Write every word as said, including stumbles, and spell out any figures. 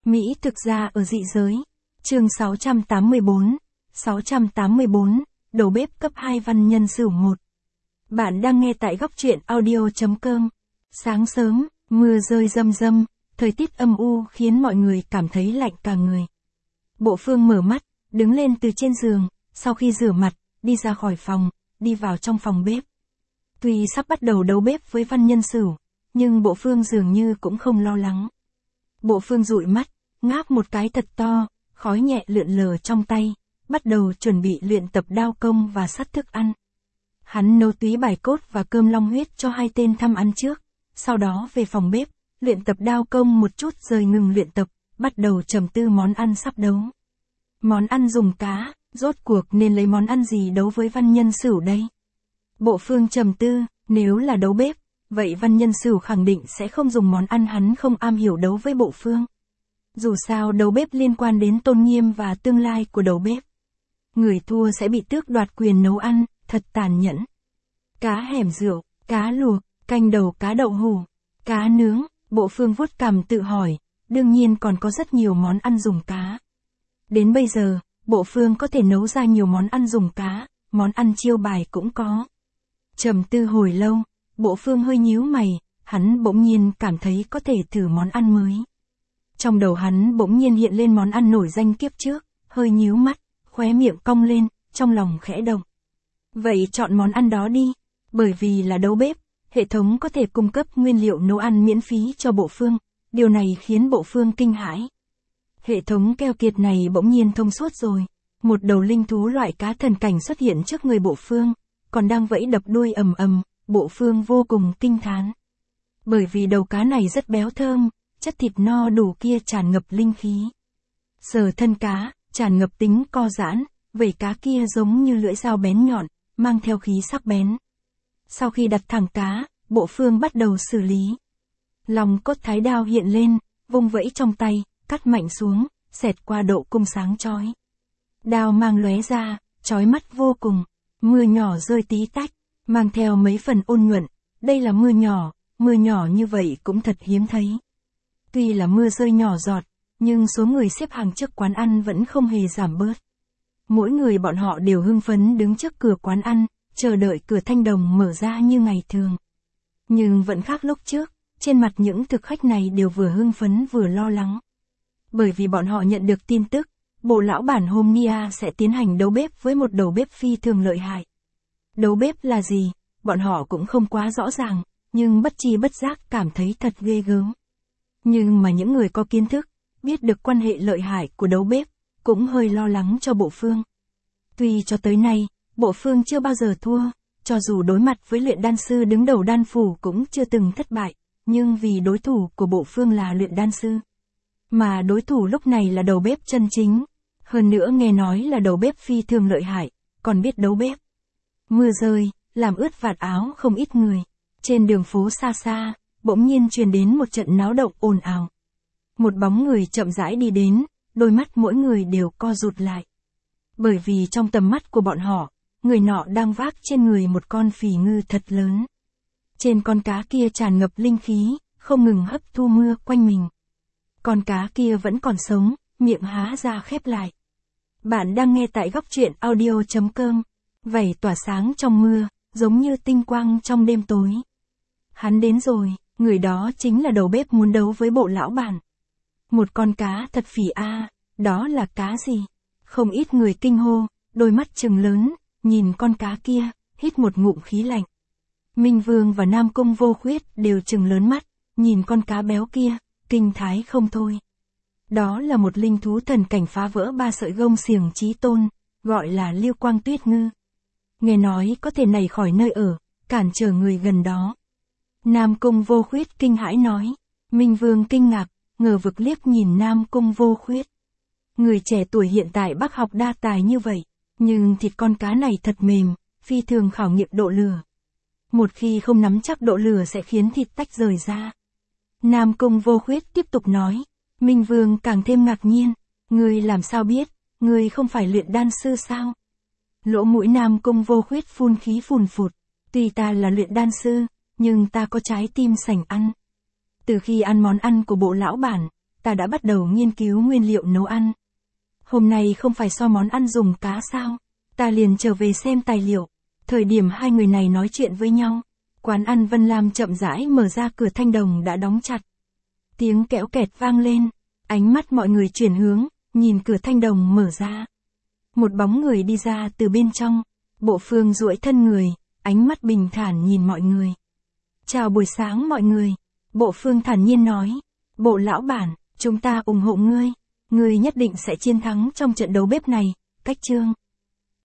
Mỹ thực ra ở dị giới. Chương sáu trăm tám mươi bốn. sáu trăm tám mươi bốn, đầu bếp cấp hai văn nhân Sửu một. Bạn đang nghe tại góc truyện audio chấm com. Sáng sớm, mưa rơi râm râm, thời tiết âm u khiến mọi người cảm thấy lạnh cả người. Bộ Phương mở mắt, đứng lên từ trên giường, sau khi rửa mặt, đi ra khỏi phòng, đi vào trong phòng bếp. Tuy sắp bắt đầu đấu bếp với văn nhân Sửu, nhưng Bộ Phương dường như cũng không lo lắng. Bộ Phương dụi mắt, ngáp một cái thật to, khói nhẹ lượn lờ trong tay, bắt đầu chuẩn bị luyện tập đao công và sắt thức ăn. Hắn nấu túy bài cốt và cơm long huyết cho hai tên thăm ăn trước, sau đó về phòng bếp, luyện tập đao công một chút rồi ngừng luyện tập, bắt đầu trầm tư món ăn sắp đấu. Món ăn dùng cá, rốt cuộc nên lấy món ăn gì đấu với văn nhân Sửu đây? Bộ Phương trầm tư, nếu là đấu bếp, vậy văn nhân Sửu khẳng định sẽ không dùng món ăn hắn không am hiểu đấu với Bộ Phương. Dù sao đấu bếp liên quan đến tôn nghiêm và tương lai của đầu bếp. Người thua sẽ bị tước đoạt quyền nấu ăn, thật tàn nhẫn. Cá hẻm rượu, cá luộc, canh đầu cá đậu hủ, cá nướng, Bộ Phương vuốt cằm tự hỏi, đương nhiên còn có rất nhiều món ăn dùng cá. Đến bây giờ, Bộ Phương có thể nấu ra nhiều món ăn dùng cá, món ăn chiêu bài cũng có. Trầm tư hồi lâu, Bộ Phương hơi nhíu mày, hắn bỗng nhiên cảm thấy có thể thử món ăn mới. Trong đầu hắn bỗng nhiên hiện lên món ăn nổi danh kiếp trước, hơi nhíu mắt, khóe miệng cong lên, trong lòng khẽ động. Vậy chọn món ăn đó đi, bởi vì là đấu bếp, hệ thống có thể cung cấp nguyên liệu nấu ăn miễn phí cho Bộ Phương, điều này khiến Bộ Phương kinh hãi. Hệ thống keo kiệt này bỗng nhiên thông suốt rồi, một đầu linh thú loại cá thần cảnh xuất hiện trước người Bộ Phương, còn đang vẫy đập đuôi ầm ầm, Bộ Phương vô cùng kinh thán. Bởi vì đầu cá này rất béo thơm, chất thịt no đủ kia tràn ngập linh khí. Sờ thân cá, tràn ngập tính co giãn, vảy cá kia giống như lưỡi dao bén nhọn, mang theo khí sắc bén. Sau khi đặt thẳng cá, Bộ Phương bắt đầu xử lý. Lòng cốt thái đao hiện lên, vung vẫy trong tay, cắt mạnh xuống, xẹt qua độ cung sáng chói. Đao mang lóe ra, chói mắt vô cùng, mưa nhỏ rơi tí tách, mang theo mấy phần ôn nhuận, đây là mưa nhỏ, mưa nhỏ như vậy cũng thật hiếm thấy. Tuy là mưa rơi nhỏ giọt, nhưng số người xếp hàng trước quán ăn vẫn không hề giảm bớt. Mỗi người bọn họ đều hưng phấn đứng trước cửa quán ăn, chờ đợi cửa thanh đồng mở ra như ngày thường. Nhưng vẫn khác lúc trước, trên mặt những thực khách này đều vừa hưng phấn vừa lo lắng. Bởi vì bọn họ nhận được tin tức, bộ lão bản hôm Nia sẽ tiến hành đấu bếp với một đầu bếp phi thường lợi hại. Đấu bếp là gì, bọn họ cũng không quá rõ ràng, nhưng bất chi bất giác cảm thấy thật ghê gớm. Nhưng mà những người có kiến thức, biết được quan hệ lợi hại của đấu bếp, cũng hơi lo lắng cho Bộ Phương. Tuy cho tới nay, Bộ Phương chưa bao giờ thua, cho dù đối mặt với luyện đan sư đứng đầu đan phủ cũng chưa từng thất bại, nhưng vì đối thủ của Bộ Phương là luyện đan sư. Mà đối thủ lúc này là đầu bếp chân chính, hơn nữa nghe nói là đầu bếp phi thường lợi hại, còn biết đấu bếp. Mưa rơi, làm ướt vạt áo không ít người. Trên đường phố xa xa, bỗng nhiên truyền đến một trận náo động ồn ào. Một bóng người chậm rãi đi đến, đôi mắt mỗi người đều co rụt lại. Bởi vì trong tầm mắt của bọn họ, người nọ đang vác trên người một con phỉ ngư thật lớn. Trên con cá kia tràn ngập linh khí, không ngừng hấp thu mưa quanh mình. Con cá kia vẫn còn sống, miệng há ra khép lại. Bạn đang nghe tại góc truyện audio chấm com. Vảy tỏa sáng trong mưa, giống như tinh quang trong đêm tối. Hắn đến rồi, người đó chính là đầu bếp muốn đấu với bộ lão bản. Một con cá thật phỉ a, đó là cá gì? Không ít người kinh hô, đôi mắt trừng lớn, nhìn con cá kia, hít một ngụm khí lạnh. Minh Vương và Nam Cung Vô Khuyết đều trừng lớn mắt, nhìn con cá béo kia, kinh thái không thôi. Đó là một linh thú thần cảnh phá vỡ ba sợi gông xiềng chí tôn, gọi là Liêu Quang Tuyết Ngư. Nghe nói có thể nảy khỏi nơi ở, cản trở người gần đó. Nam Cung Vô Khuyết kinh hãi nói. Minh Vương kinh ngạc, ngờ vực liếc nhìn Nam Cung Vô Khuyết. Người trẻ tuổi hiện tại bác học đa tài như vậy, nhưng thịt con cá này thật mềm, phi thường khảo nghiệm độ lửa. Một khi không nắm chắc độ lửa sẽ khiến thịt tách rời ra. Nam Cung Vô Khuyết tiếp tục nói. Minh Vương càng thêm ngạc nhiên. Ngươi làm sao biết, ngươi không phải luyện đan sư sao? Lỗ mũi Nam Cung Vô Khuyết phun khí phùn phụt. Tuy ta là luyện đan sư, nhưng ta có trái tim sành ăn. Từ khi ăn món ăn của bộ lão bản, ta đã bắt đầu nghiên cứu nguyên liệu nấu ăn. Hôm nay không phải so món ăn dùng cá sao? Ta liền trở về xem tài liệu. Thời điểm hai người này nói chuyện với nhau, quán ăn Vân Lam chậm rãi mở ra, cửa thanh đồng đã đóng chặt. Tiếng kẽo kẹt vang lên, ánh mắt mọi người chuyển hướng, nhìn cửa thanh đồng mở ra. Một bóng người đi ra từ bên trong, Bộ Phương duỗi thân người, ánh mắt bình thản nhìn mọi người. Chào buổi sáng mọi người, Bộ Phương thản nhiên nói. Bộ lão bản, chúng ta ủng hộ ngươi, ngươi nhất định sẽ chiến thắng trong trận đấu bếp này, Cách Trương.